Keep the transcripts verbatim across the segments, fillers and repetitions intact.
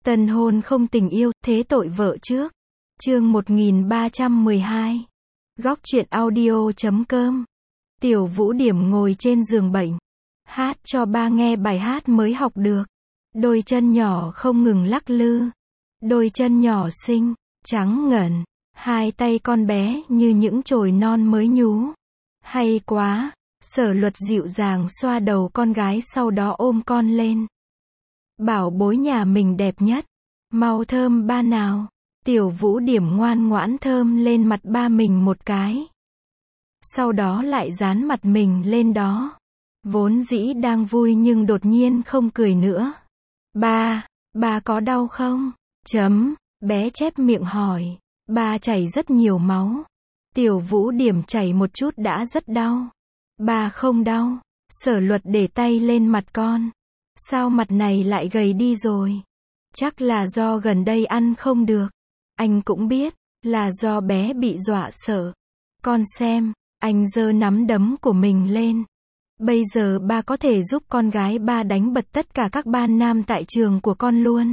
Tân hôn không tình yêu, thế tội vợ trước. Chương một nghìn ba trăm mười hai. Góc truyện audio chấm com. Tiểu Vũ Điểm ngồi trên giường bệnh, hát cho ba nghe bài hát mới học được. Đôi chân nhỏ không ngừng lắc lư. Đôi chân nhỏ xinh, trắng ngần. Hai tay con bé như những chồi non mới nhú. Hay quá. Sở Luật dịu dàng xoa đầu con gái, sau đó ôm con lên. Bảo bối nhà mình đẹp nhất. Mau thơm ba nào. Tiểu Vũ Điểm ngoan ngoãn thơm lên mặt ba mình một cái. Sau đó lại dán mặt mình lên đó. Vốn dĩ đang vui nhưng đột nhiên không cười nữa. Ba, ba có đau không? Chấm, bé chép miệng hỏi. Ba chảy rất nhiều máu. Tiểu Vũ Điểm chảy một chút đã rất đau. Ba không đau. Sở Luật để tay lên mặt con. Sao mặt này lại gầy đi rồi? Chắc là do gần đây ăn không được. Anh cũng biết, là do bé bị dọa sợ. Con xem, anh giơ nắm đấm của mình lên. Bây giờ ba có thể giúp con gái ba đánh bật tất cả các ban nam tại trường của con luôn.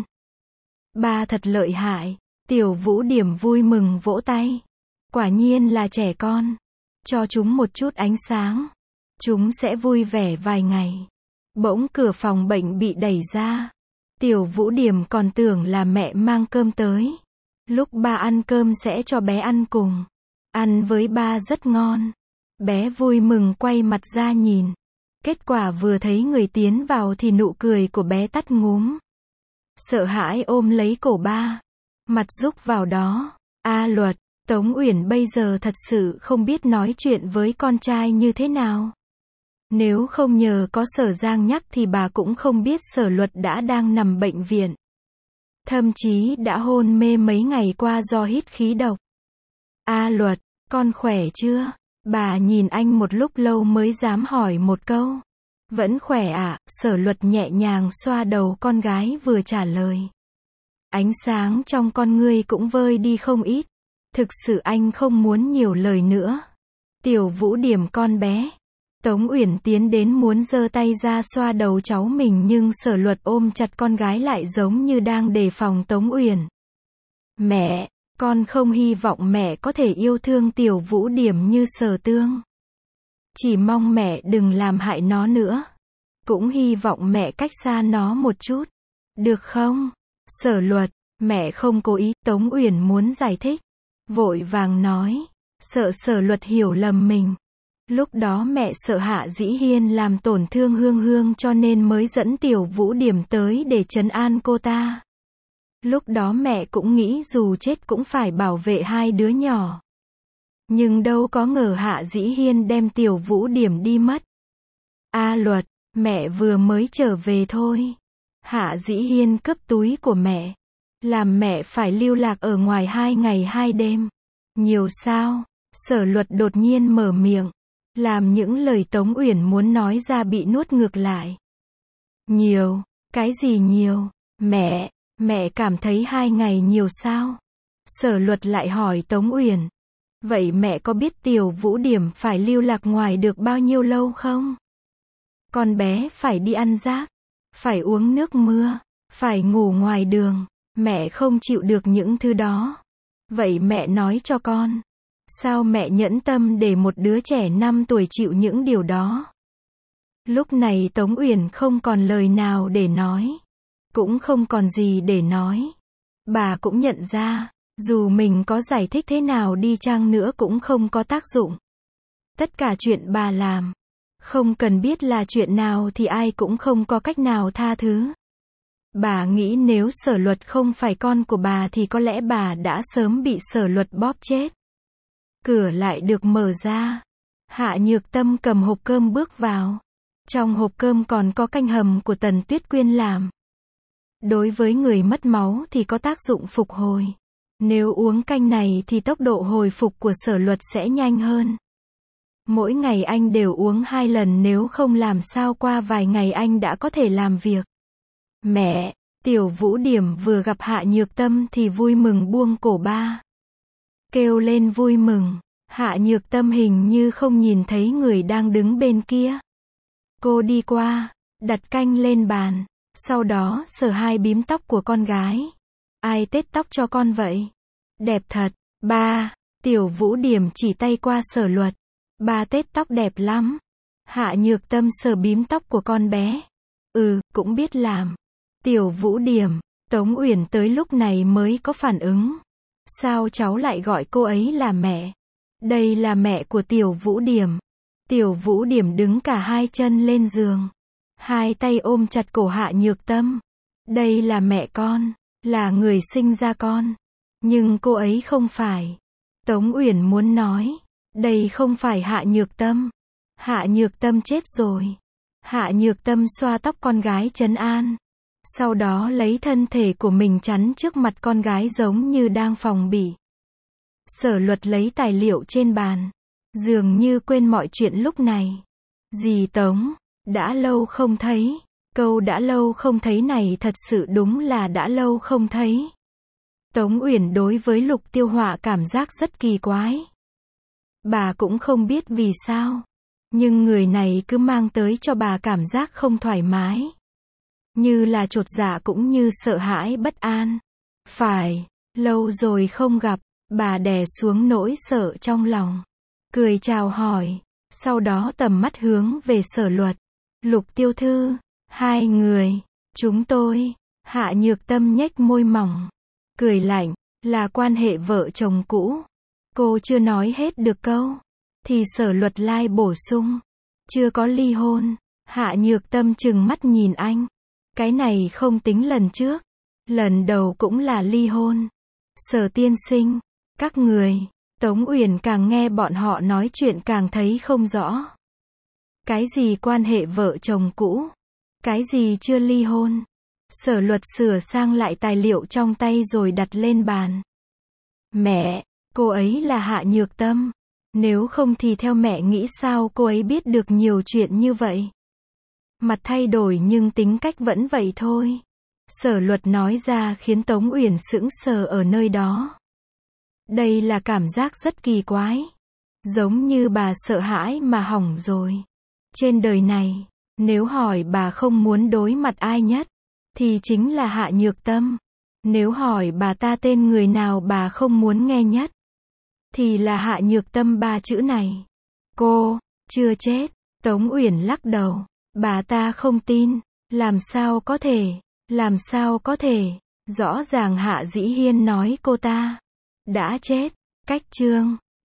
Ba thật lợi hại. Tiểu Vũ Điểm vui mừng vỗ tay. Quả nhiên là trẻ con. Cho chúng một chút ánh sáng. Chúng sẽ vui vẻ vài ngày. Bỗng cửa phòng bệnh bị đẩy ra. Tiểu Vũ Điểm còn tưởng là mẹ mang cơm tới. Lúc ba ăn cơm sẽ cho bé ăn cùng. Ăn với ba rất ngon. Bé vui mừng quay mặt ra nhìn. Kết quả vừa thấy người tiến vào thì nụ cười của bé tắt ngúm. Sợ hãi ôm lấy cổ ba. Mặt rúc vào đó. A Luật, Tống Uyển bây giờ thật sự không biết nói chuyện với con trai như thế nào. Nếu không nhờ có Sở Giang nhắc thì bà cũng không biết Sở Luật đã đang nằm bệnh viện. Thậm chí đã hôn mê mấy ngày qua do hít khí độc. A Luật, con khỏe chưa? Bà nhìn anh một lúc lâu mới dám hỏi một câu. Vẫn khỏe ạ, à? Sở Luật nhẹ nhàng xoa đầu con gái vừa trả lời. Ánh sáng trong con ngươi cũng vơi đi không ít. Thực sự anh không muốn nhiều lời nữa. Tiểu Vũ Điểm con bé. Tống Uyển tiến đến muốn giơ tay ra xoa đầu cháu mình nhưng Sở Luật ôm chặt con gái lại giống như đang đề phòng Tống Uyển. Mẹ, con không hy vọng mẹ có thể yêu thương Tiểu Vũ Điểm như Sở Tương. Chỉ mong mẹ đừng làm hại nó nữa. Cũng hy vọng mẹ cách xa nó một chút. Được không? Sở Luật, mẹ không cố ý. Tống Uyển muốn giải thích. Vội vàng nói. Sợ Sở Luật hiểu lầm mình. Lúc đó mẹ sợ Hạ Dĩ Hiên làm tổn thương Hương Hương cho nên mới dẫn Tiểu Vũ Điểm tới để trấn an cô ta. Lúc đó mẹ cũng nghĩ dù chết cũng phải bảo vệ hai đứa nhỏ. Nhưng đâu có ngờ Hạ Dĩ Hiên đem Tiểu Vũ Điểm đi mất. A Luật, mẹ vừa mới trở về thôi. Hạ Dĩ Hiên cướp túi của mẹ. Làm mẹ phải lưu lạc ở ngoài hai ngày hai đêm. Nhiều sao? Sở Luật đột nhiên mở miệng. Làm những lời Tống Uyển muốn nói ra bị nuốt ngược lại. Nhiều? Cái gì nhiều? Mẹ, mẹ cảm thấy hai ngày nhiều sao? Sở Luật lại hỏi Tống Uyển. Vậy mẹ có biết Tiểu Vũ Điểm phải lưu lạc ngoài được bao nhiêu lâu không? Con bé phải đi ăn rác, phải uống nước mưa, phải ngủ ngoài đường. Mẹ không chịu được những thứ đó. Vậy mẹ nói cho con. Sao mẹ nhẫn tâm để một đứa trẻ năm tuổi chịu những điều đó? Lúc này Tống Uyển không còn lời nào để nói. Cũng không còn gì để nói. Bà cũng nhận ra, dù mình có giải thích thế nào đi chăng nữa cũng không có tác dụng. Tất cả chuyện bà làm, không cần biết là chuyện nào thì ai cũng không có cách nào tha thứ. Bà nghĩ nếu Sở Luật không phải con của bà thì có lẽ bà đã sớm bị Sở Luật bóp chết. Cửa lại được mở ra. Hạ Nhược Tâm cầm hộp cơm bước vào. Trong hộp cơm còn có canh hầm của Tần Tuyết Quyên làm. Đối với người mất máu thì có tác dụng phục hồi. Nếu uống canh này thì tốc độ hồi phục của Sở Luật sẽ nhanh hơn. Mỗi ngày anh đều uống hai lần, nếu không làm sao qua vài ngày anh đã có thể làm việc. Mẹ, Tiểu Vũ Điểm vừa gặp Hạ Nhược Tâm thì vui mừng buông cổ ba. Kêu lên vui mừng. Hạ Nhược Tâm hình như không nhìn thấy người đang đứng bên kia. Cô đi qua, đặt canh lên bàn. Sau đó sờ hai bím tóc của con gái. Ai tết tóc cho con vậy? Đẹp thật. Ba. Tiểu Vũ Điểm chỉ tay qua Sở Luật. Ba tết tóc đẹp lắm. Hạ Nhược Tâm sờ bím tóc của con bé. Ừ, cũng biết làm. Tiểu Vũ Điểm. Tống Uyển tới lúc này mới có phản ứng. Sao cháu lại gọi cô ấy là mẹ? Đây là mẹ của Tiểu Vũ Điểm. Tiểu Vũ Điểm đứng cả hai chân lên giường. Hai tay ôm chặt cổ Hạ Nhược Tâm. Đây là mẹ con. Là người sinh ra con. Nhưng cô ấy không phải. Tống Uyển muốn nói. Đây không phải Hạ Nhược Tâm. Hạ Nhược Tâm chết rồi. Hạ Nhược Tâm xoa tóc con gái trấn an. Sau đó lấy thân thể của mình chắn trước mặt con gái giống như đang phòng bị. Sở Luật lấy tài liệu trên bàn. Dường như quên mọi chuyện lúc này. Dì Tống, đã lâu không thấy. Câu đã lâu không thấy này thật sự đúng là đã lâu không thấy. Tống Uyển đối với Lục Tiêu Họa cảm giác rất kỳ quái. Bà cũng không biết vì sao. Nhưng người này cứ mang tới cho bà cảm giác không thoải mái. Như là chột dạ cũng như sợ hãi bất an. Phải, lâu rồi không gặp, bà đè xuống nỗi sợ trong lòng. Cười chào hỏi, sau đó tầm mắt hướng về Sở Luật. Lục Tiêu Thư, hai người, chúng tôi, Hạ Nhược Tâm nhếch môi mỏng. Cười lạnh, là quan hệ vợ chồng cũ. Cô chưa nói hết được câu. Thì Sở Luật lai bổ sung. Chưa có ly hôn. Hạ Nhược Tâm trừng mắt nhìn anh. Cái này không tính lần trước. Lần đầu cũng là ly hôn. Sở tiên sinh, các người. Tống Uyển càng nghe bọn họ nói chuyện càng thấy không rõ. Cái gì quan hệ vợ chồng cũ? Cái gì chưa ly hôn? Sở Luật sửa sang lại tài liệu trong tay rồi đặt lên bàn. Mẹ, cô ấy là Hạ Nhược Tâm. Nếu không thì theo mẹ nghĩ sao cô ấy biết được nhiều chuyện như vậy? Mặt thay đổi nhưng tính cách vẫn vậy thôi. Sở Luật nói ra khiến Tống Uyển sững sờ ở nơi đó. Đây là cảm giác rất kỳ quái. Giống như bà sợ hãi mà hỏng rồi. Trên đời này, nếu hỏi bà không muốn đối mặt ai nhất, thì chính là Hạ Nhược Tâm. Nếu hỏi bà ta tên người nào bà không muốn nghe nhất, thì là Hạ Nhược Tâm ba chữ này. Cô, chưa chết. Tống Uyển lắc đầu. Bà ta không tin. Làm sao có thể, làm sao có thể. Rõ ràng Hạ Dĩ Hiên nói cô ta đã chết. Cách chương